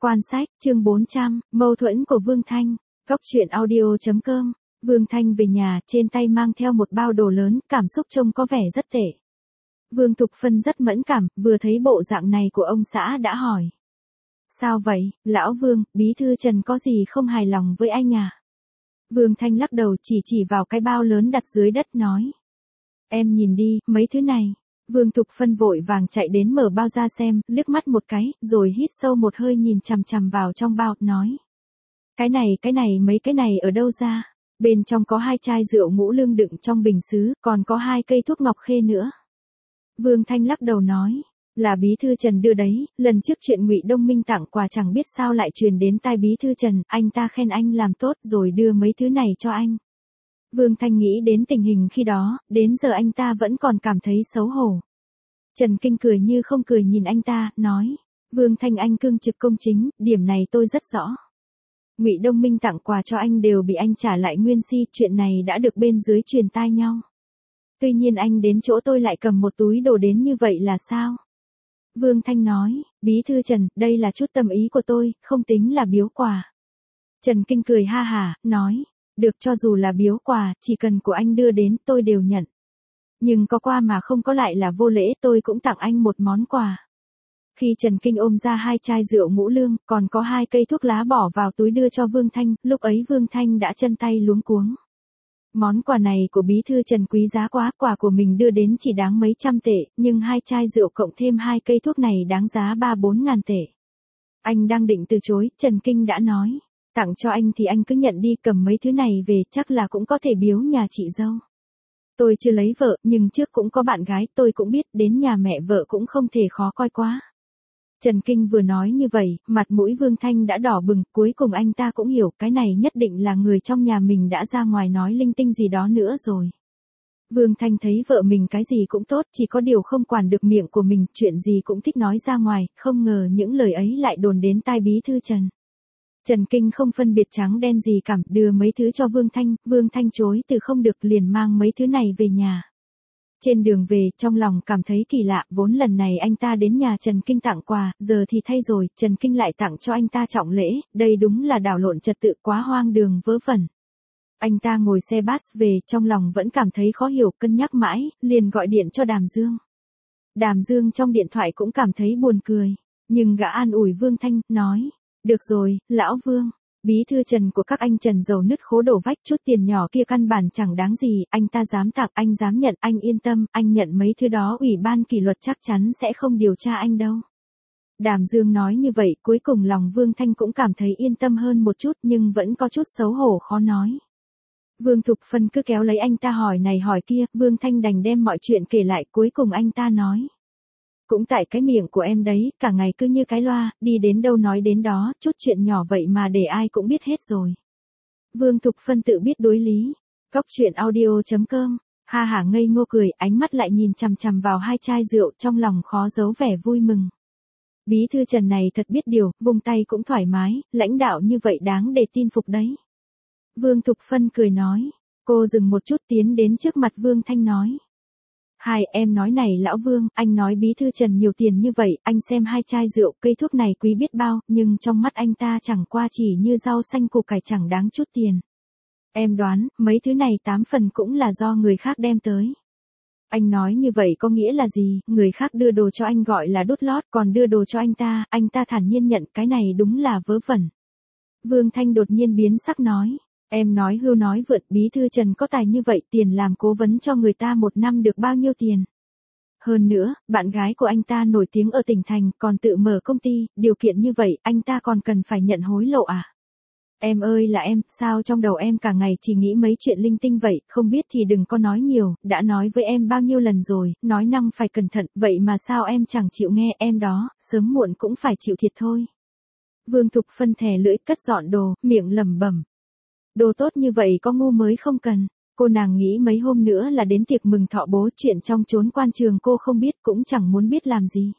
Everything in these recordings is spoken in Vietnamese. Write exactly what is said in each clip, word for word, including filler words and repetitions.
Quan sách, chương bốn trăm, mâu thuẫn của Vương Thanh. Góc truyện audio chấm com. Vương Thanh về nhà, trên tay mang theo một bao đồ lớn, cảm xúc trông có vẻ rất tệ. Vương Thục Phân rất mẫn cảm, vừa thấy bộ dạng này của ông xã đã hỏi. Sao vậy, lão Vương, bí thư Trần có gì không hài lòng với anh à? Vương Thanh lắc đầu chỉ chỉ vào cái bao lớn đặt dưới đất nói. Em nhìn đi, mấy thứ này. Vương Thục Phân vội vàng chạy đến mở bao ra xem, liếc mắt một cái, rồi hít sâu một hơi nhìn chằm chằm vào trong bao, nói. Cái này, cái này, mấy cái này ở đâu ra? Bên trong có hai chai rượu ngũ lương đựng trong bình sứ, còn có hai cây thuốc ngọc khê nữa. Vương Thanh lắc đầu nói, là bí thư Trần đưa đấy, lần trước chuyện Ngụy Đông Minh tặng quà chẳng biết sao lại truyền đến tai bí thư Trần, anh ta khen anh làm tốt rồi đưa mấy thứ này cho anh. Vương Thanh nghĩ đến tình hình khi đó, đến giờ anh ta vẫn còn cảm thấy xấu hổ. Trần Kinh cười như không cười nhìn anh ta, nói, Vương Thanh anh cương trực công chính, điểm này tôi rất rõ. Ngụy Đông Minh tặng quà cho anh đều bị anh trả lại nguyên si, chuyện này đã được bên dưới truyền tai nhau. Tuy nhiên anh đến chỗ tôi lại cầm một túi đồ đến như vậy là sao? Vương Thanh nói, bí thư Trần, đây là chút tâm ý của tôi, không tính là biếu quà. Trần Kinh cười ha hả, nói, được, cho dù là biếu quà, chỉ cần của anh đưa đến tôi đều nhận. Nhưng có qua mà không có lại là vô lễ, tôi cũng tặng anh một món quà. Khi Trần Kinh ôm ra hai chai rượu ngũ lương, còn có hai cây thuốc lá bỏ vào túi đưa cho Vương Thanh, lúc ấy Vương Thanh đã chân tay luống cuống. Món quà này của bí thư Trần quý giá quá, quà của mình đưa đến chỉ đáng mấy trăm tệ, nhưng hai chai rượu cộng thêm hai cây thuốc này đáng giá ba bốn ngàn tệ. Anh đang định từ chối, Trần Kinh đã nói, tặng cho anh thì anh cứ nhận đi, cầm mấy thứ này về chắc là cũng có thể biếu nhà chị dâu. Tôi chưa lấy vợ, nhưng trước cũng có bạn gái, tôi cũng biết, đến nhà mẹ vợ cũng không thể khó coi quá. Trần Kinh vừa nói như vậy, mặt mũi Vương Thanh đã đỏ bừng, cuối cùng anh ta cũng hiểu, cái này nhất định là người trong nhà mình đã ra ngoài nói linh tinh gì đó nữa rồi. Vương Thanh thấy vợ mình cái gì cũng tốt, chỉ có điều không quản được miệng của mình, chuyện gì cũng thích nói ra ngoài, không ngờ những lời ấy lại đồn đến tai bí thư Trần. Trần Kinh không phân biệt trắng đen gì cảm, đưa mấy thứ cho Vương Thanh, Vương Thanh chối từ không được liền mang mấy thứ này về nhà. Trên đường về, trong lòng cảm thấy kỳ lạ, vốn lần này anh ta đến nhà Trần Kinh tặng quà, giờ thì thay rồi, Trần Kinh lại tặng cho anh ta trọng lễ, đây đúng là đảo lộn trật tự quá hoang đường vớ vẩn. Anh ta ngồi xe bus về, trong lòng vẫn cảm thấy khó hiểu, cân nhắc mãi, liền gọi điện cho Đàm Dương. Đàm Dương trong điện thoại cũng cảm thấy buồn cười, nhưng gã an ủi Vương Thanh, nói, được rồi, lão Vương. Bí thư Trần của các anh Trần giàu nứt khố đổ vách, chút tiền nhỏ kia căn bản chẳng đáng gì, anh ta dám tặng, anh dám nhận, anh yên tâm, anh nhận mấy thứ đó ủy ban kỷ luật chắc chắn sẽ không điều tra anh đâu. Đàm Dương nói như vậy, cuối cùng lòng Vương Thanh cũng cảm thấy yên tâm hơn một chút, nhưng vẫn có chút xấu hổ khó nói. Vương Thục Phân cứ kéo lấy anh ta hỏi này hỏi kia, Vương Thanh đành đem mọi chuyện kể lại, cuối cùng anh ta nói. Cũng tại cái miệng của em đấy, cả ngày cứ như cái loa, đi đến đâu nói đến đó, chút chuyện nhỏ vậy mà để ai cũng biết hết rồi. Vương Thục Phân tự biết đối lý. Góc truyện audio chấm com. Ha hả ngây ngô cười, ánh mắt lại nhìn chằm chằm vào hai chai rượu, trong lòng khó giấu vẻ vui mừng. Bí thư Trần này thật biết điều, vùng tay cũng thoải mái, lãnh đạo như vậy đáng để tin phục đấy. Vương Thục Phân cười nói. Cô dừng một chút tiến đến trước mặt Vương Thanh nói. Hai, em nói này lão Vương, anh nói bí thư Trần nhiều tiền như vậy, anh xem hai chai rượu, cây thuốc này quý biết bao, nhưng trong mắt anh ta chẳng qua chỉ như rau xanh củ cải chẳng đáng chút tiền. Em đoán, mấy thứ này tám phần cũng là do người khác đem tới. Anh nói như vậy có nghĩa là gì, người khác đưa đồ cho anh gọi là đút lót, còn đưa đồ cho anh ta, anh ta thản nhiên nhận, cái này đúng là vớ vẩn. Vương Thanh đột nhiên biến sắc nói. Em nói hưu nói vượt, bí thư Trần có tài như vậy, tiền làm cố vấn cho người ta một năm được bao nhiêu tiền. Hơn nữa, bạn gái của anh ta nổi tiếng ở tỉnh thành, còn tự mở công ty, điều kiện như vậy, anh ta còn cần phải nhận hối lộ à? Em ơi là em, sao trong đầu em cả ngày chỉ nghĩ mấy chuyện linh tinh vậy, không biết thì đừng có nói nhiều, đã nói với em bao nhiêu lần rồi, nói năng phải cẩn thận, vậy mà sao em chẳng chịu nghe, em đó, sớm muộn cũng phải chịu thiệt thôi. Vương Thục Phân thè lưỡi cất dọn đồ, miệng lẩm bẩm. Đồ tốt như vậy có ngu mới không cần. Cô nàng nghĩ mấy hôm nữa là đến tiệc mừng thọ bố, chuyện trong chốn quan trường cô không biết, cũng chẳng muốn biết làm gì.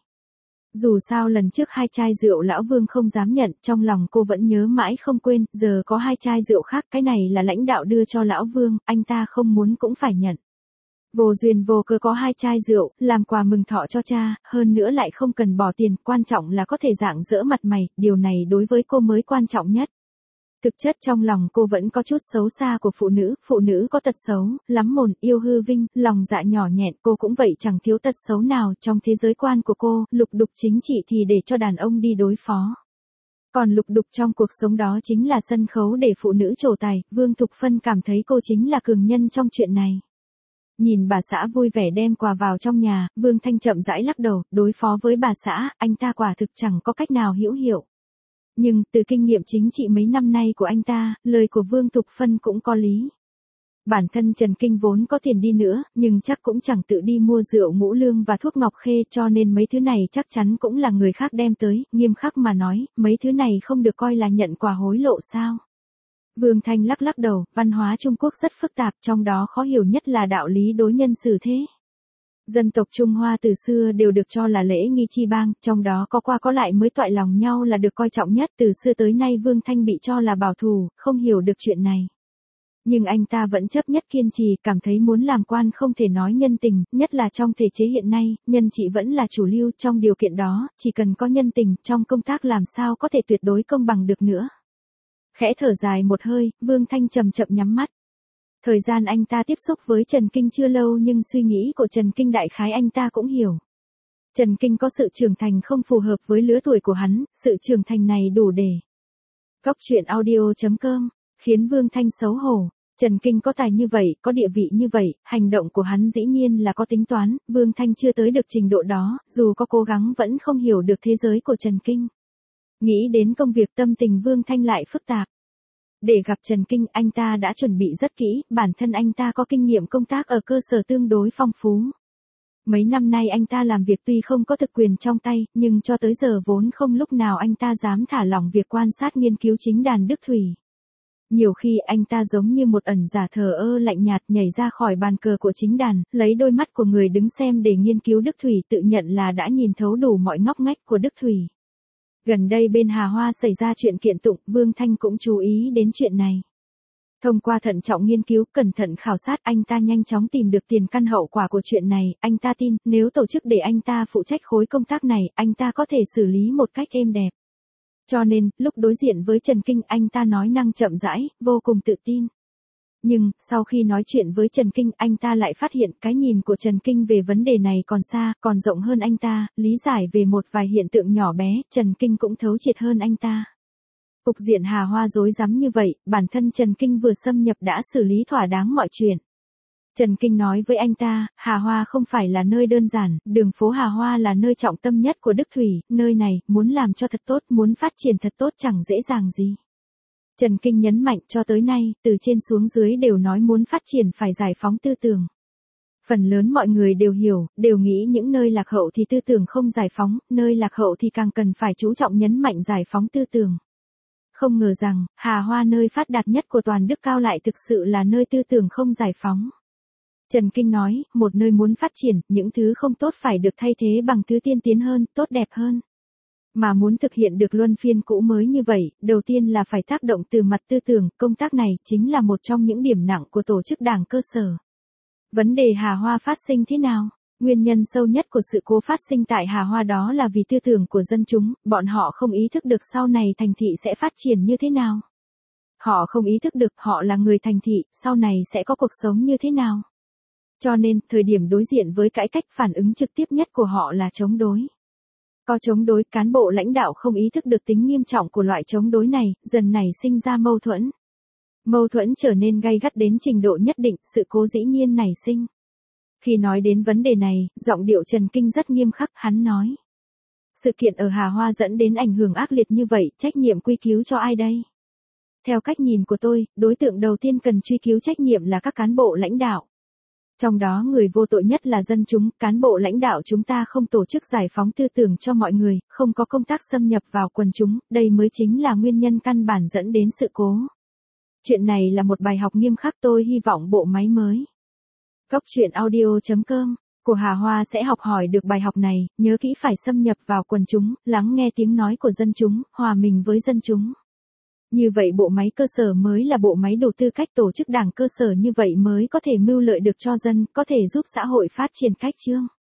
Dù sao lần trước hai chai rượu lão Vương không dám nhận, trong lòng cô vẫn nhớ mãi không quên, giờ có hai chai rượu khác, cái này là lãnh đạo đưa cho lão Vương, anh ta không muốn cũng phải nhận. Vô duyên vô cớ có hai chai rượu, làm quà mừng thọ cho cha, hơn nữa lại không cần bỏ tiền, quan trọng là có thể rạng rỡ mặt mày, điều này đối với cô mới quan trọng nhất. Thực chất trong lòng cô vẫn có chút xấu xa của phụ nữ, phụ nữ có tật xấu, lắm mồm, yêu hư vinh, lòng dạ nhỏ nhẹn, cô cũng vậy chẳng thiếu tật xấu nào trong thế giới quan của cô, lục đục chính trị thì để cho đàn ông đi đối phó. Còn lục đục trong cuộc sống đó chính là sân khấu để phụ nữ trổ tài, Vương Thục Phân cảm thấy cô chính là cường nhân trong chuyện này. Nhìn bà xã vui vẻ đem quà vào trong nhà, Vương Thanh chậm rãi lắc đầu, đối phó với bà xã, anh ta quả thực chẳng có cách nào hữu hiệu. Nhưng, từ kinh nghiệm chính trị mấy năm nay của anh ta, lời của Vương Thục Phân cũng có lý. Bản thân Trần Kinh vốn có tiền đi nữa, nhưng chắc cũng chẳng tự đi mua rượu ngũ lương và thuốc ngọc khê, cho nên mấy thứ này chắc chắn cũng là người khác đem tới, nghiêm khắc mà nói, mấy thứ này không được coi là nhận quà hối lộ sao. Vương Thanh lắc lắc đầu, văn hóa Trung Quốc rất phức tạp, trong đó khó hiểu nhất là đạo lý đối nhân xử thế. Dân tộc Trung Hoa từ xưa đều được cho là lễ nghi chi bang, trong đó có qua có lại mới toại lòng nhau là được coi trọng nhất, từ xưa tới nay Vương Thanh bị cho là bảo thủ, không hiểu được chuyện này. Nhưng anh ta vẫn chấp nhất kiên trì, cảm thấy muốn làm quan không thể nói nhân tình, nhất là trong thể chế hiện nay, nhân trị vẫn là chủ lưu, trong điều kiện đó, chỉ cần có nhân tình, trong công tác làm sao có thể tuyệt đối công bằng được nữa. Khẽ thở dài một hơi, Vương Thanh chậm chậm nhắm mắt. Thời gian anh ta tiếp xúc với Trần Kinh chưa lâu nhưng suy nghĩ của Trần Kinh đại khái anh ta cũng hiểu. Trần Kinh có sự trưởng thành không phù hợp với lứa tuổi của hắn, sự trưởng thành này đủ để. Góc truyện audio chấm com, khiến Vương Thanh xấu hổ. Trần Kinh có tài như vậy, có địa vị như vậy, hành động của hắn dĩ nhiên là có tính toán, Vương Thanh chưa tới được trình độ đó, dù có cố gắng vẫn không hiểu được thế giới của Trần Kinh. Nghĩ đến công việc tâm tình Vương Thanh lại phức tạp. Để gặp Trần Kinh, anh ta đã chuẩn bị rất kỹ, bản thân anh ta có kinh nghiệm công tác ở cơ sở tương đối phong phú. Mấy năm nay anh ta làm việc tuy không có thực quyền trong tay, nhưng cho tới giờ vốn không lúc nào anh ta dám thả lỏng việc quan sát nghiên cứu chính đàn Đức Thủy. Nhiều khi anh ta giống như một ẩn giả thờ ơ lạnh nhạt nhảy ra khỏi bàn cờ của chính đàn, lấy đôi mắt của người đứng xem để nghiên cứu Đức Thủy, tự nhận là đã nhìn thấu đủ mọi ngóc ngách của Đức Thủy. Gần đây bên Hà Hoa xảy ra chuyện kiện tụng, Vương Thanh cũng chú ý đến chuyện này. Thông qua thận trọng nghiên cứu, cẩn thận khảo sát, anh ta nhanh chóng tìm được tiền căn hậu quả của chuyện này, anh ta tin, nếu tổ chức để anh ta phụ trách khối công tác này, anh ta có thể xử lý một cách êm đẹp. Cho nên, lúc đối diện với Trần Kinh, anh ta nói năng chậm rãi, vô cùng tự tin. Nhưng, sau khi nói chuyện với Trần Kinh, anh ta lại phát hiện cái nhìn của Trần Kinh về vấn đề này còn xa, còn rộng hơn anh ta, lý giải về một vài hiện tượng nhỏ bé, Trần Kinh cũng thấu triệt hơn anh ta. Cục diện Hà Hoa rối rắm như vậy, bản thân Trần Kinh vừa xâm nhập đã xử lý thỏa đáng mọi chuyện. Trần Kinh nói với anh ta, Hà Hoa không phải là nơi đơn giản, đường phố Hà Hoa là nơi trọng tâm nhất của Đức Thủy, nơi này, muốn làm cho thật tốt, muốn phát triển thật tốt chẳng dễ dàng gì. Trần Kinh nhấn mạnh cho tới nay, từ trên xuống dưới đều nói muốn phát triển phải giải phóng tư tưởng. Phần lớn mọi người đều hiểu, đều nghĩ những nơi lạc hậu thì tư tưởng không giải phóng, nơi lạc hậu thì càng cần phải chú trọng nhấn mạnh giải phóng tư tưởng. Không ngờ rằng, Hà Hoa nơi phát đạt nhất của toàn Đức Cao lại thực sự là nơi tư tưởng không giải phóng. Trần Kinh nói, một nơi muốn phát triển, những thứ không tốt phải được thay thế bằng thứ tiên tiến hơn, tốt đẹp hơn. Mà muốn thực hiện được luân phiên cũ mới như vậy, đầu tiên là phải tác động từ mặt tư tưởng, công tác này chính là một trong những điểm nặng của tổ chức đảng cơ sở. Vấn đề Hà Hoa phát sinh thế nào? Nguyên nhân sâu nhất của sự cố phát sinh tại Hà Hoa đó là vì tư tưởng của dân chúng, bọn họ không ý thức được sau này thành thị sẽ phát triển như thế nào. Họ không ý thức được họ là người thành thị, sau này sẽ có cuộc sống như thế nào. Cho nên, thời điểm đối diện với cải cách, phản ứng trực tiếp nhất của họ là chống đối. Có chống đối, cán bộ lãnh đạo không ý thức được tính nghiêm trọng của loại chống đối này, dần nảy sinh ra mâu thuẫn. Mâu thuẫn trở nên gay gắt đến trình độ nhất định, sự cố dĩ nhiên nảy sinh. Khi nói đến vấn đề này, giọng điệu Trần Kinh rất nghiêm khắc, hắn nói. Sự kiện ở Hà Hoa dẫn đến ảnh hưởng ác liệt như vậy, trách nhiệm quy cứu cho ai đây? Theo cách nhìn của tôi, đối tượng đầu tiên cần truy cứu trách nhiệm là các cán bộ lãnh đạo. Trong đó người vô tội nhất là dân chúng, cán bộ lãnh đạo chúng ta không tổ chức giải phóng tư tưởng cho mọi người, không có công tác xâm nhập vào quần chúng, đây mới chính là nguyên nhân căn bản dẫn đến sự cố. Chuyện này là một bài học nghiêm khắc, tôi hy vọng bộ máy mới. Góc truyện audio chấm com của Hà Hoa sẽ học hỏi được bài học này, nhớ kỹ phải xâm nhập vào quần chúng, lắng nghe tiếng nói của dân chúng, hòa mình với dân chúng. Như vậy bộ máy cơ sở mới là bộ máy đủ tư cách, tổ chức đảng cơ sở như vậy mới có thể mưu lợi được cho dân, có thể giúp xã hội phát triển cách chương.